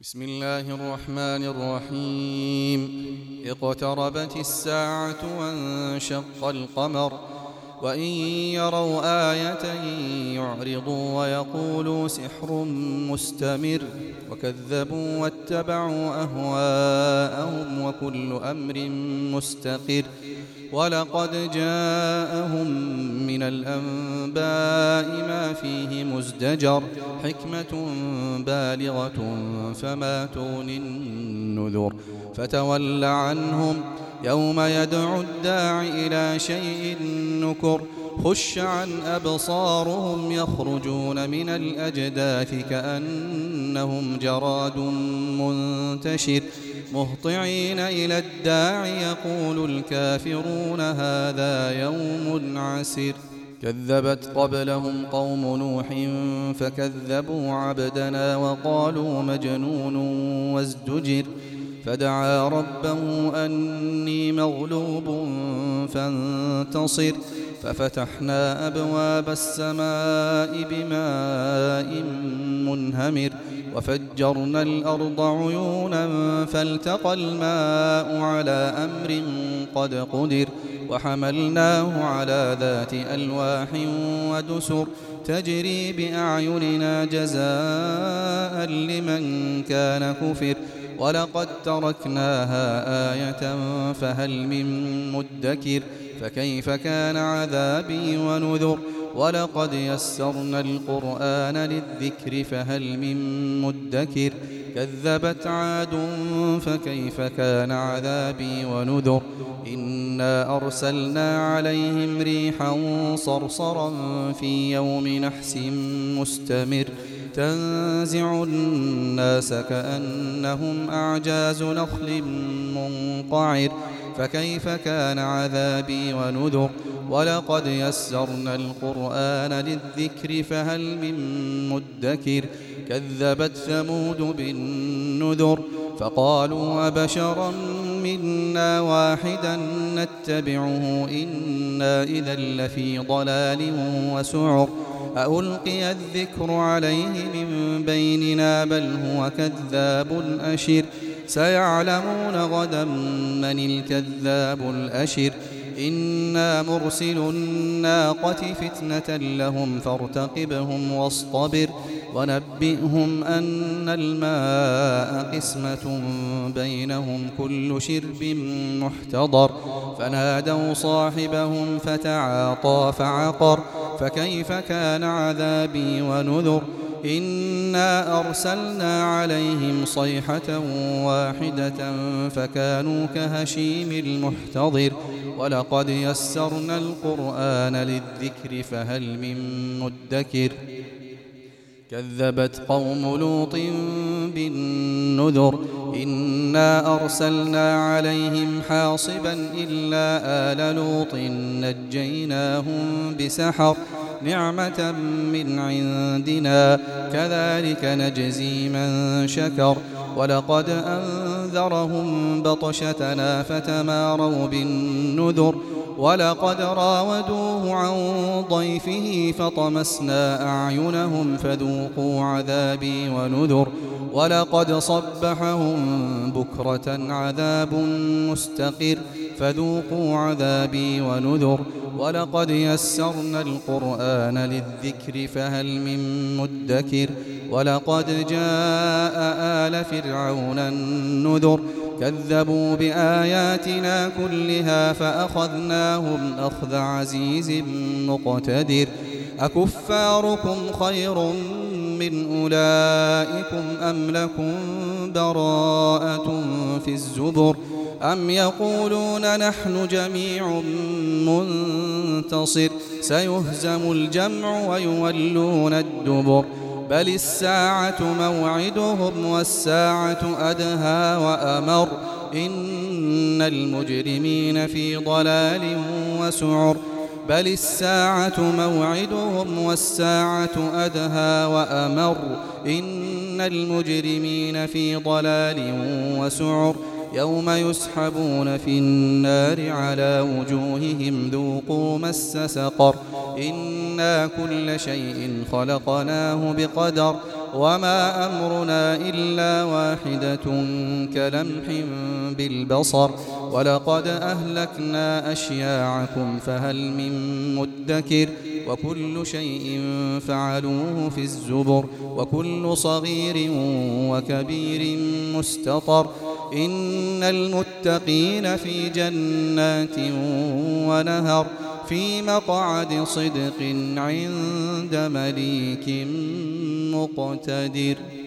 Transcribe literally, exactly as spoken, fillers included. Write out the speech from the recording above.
بسم الله الرحمن الرحيم. اقتربت الساعة وانشق القمر وإن يروا آية يعرضوا ويقولوا سحر مستمر وكذبوا واتبعوا أهواءهم وكل أمر مستقر ولقد جاءهم من الأنباء ما فيه مزدجر حكمة بالغة فما تغني النذر فتول عنهم يوم يدعو الداع إلى شيء نكر خش عن أبصارهم يخرجون من الأجداث كأنهم جراد منتشر مهطعين إلى الداع يقول الكافرون هذا يوم عسر. كذبت قبلهم قوم نوح فكذبوا عبدنا وقالوا مجنون وازدجر فدعا ربه أني مغلوب فانتصر ففتحنا أبواب السماء بماء منهمر وفجرنا الأرض عيونا فالتقى الماء على أمر قد قدر وحملناه على ذات ألواح ودسر تجري بأعيننا جزاء لمن كان كفر ولقد تركناها آية فهل من مدكر فكيف كان عذابي ونذر ولقد يسرنا القرآن للذكر فهل من مدكر كذبت عاد فكيف كان عذابي ونذر إنا أرسلنا عليهم ريحا صرصرا في يوم نحس مستمر تنزع الناس كأنهم أعجاز نخل منقعر فكيف كان عذابي ونذر ولقد يسرنا القرآن للذكر فهل من مدكر كذبت ثمود بالنذر فقالوا أبشرا منا واحدا نتبعه إنا إذا لفي ضلال وسعر ألقي الذكر عليه من بيننا بل هو كذاب أشر سيعلمون غدا من الكذاب الأشر إنا مرسل الناقة فتنة لهم فارتقبهم واصطبر ونبئهم أن الماء قسمة بينهم كل شرب محتضر فنادوا صاحبهم فتعاطى فعقر فكيف كان عذابي ونذر إنا أرسلنا عليهم صيحة واحدة فكانوا كهشيم المحتضر ولقد يسرنا القرآن للذكر فهل من مدكر كذبت قوم لوط بالنذر إنا أرسلنا عليهم حاصبا إلا آل لوط نجيناهم بسحر نعمة من عندنا كذلك نجزي من شكر ولقد أنذرهم بطشتنا فتماروا بالنذر ولقد راودوه عن ضيفه فطمسنا أعينهم فذوقوا عذابي ونذر ولقد صبحهم بكرة عذاب مستقر فذوقوا عذابي ونذر ولقد يسرنا القرآن للذكر فهل من مدكر ولقد جاء آل فرعون النذر كذبوا بآياتنا كلها فأخذناهم أخذ عزيز مقتدر أكفاركم خير من أولئكم أم لكم براءة في الزبر أم يقولون نحن جميع منتصر سيهزم الجمع ويولون الدبر بل الساعة موعدهم والساعة أدهى وأمر إن المجرمين في ضلال وسعر بل الساعة موعدهم والساعة أدهى وأمر إن المجرمين في ضلال وسعر يوم يسحبون في النار على وجوههم ذوقوا مس سقر إنا كل شيء خلقناه بقدر وما أمرنا إلا واحدة كلمح بالبصر ولقد أهلكنا أشياعكم فهل من مدكر وكل شيء فعلوه في الزبر وكل صغير وكبير مستطر إن المتقين في جنات ونهر في مقعد صدق عند مليك مقتدر.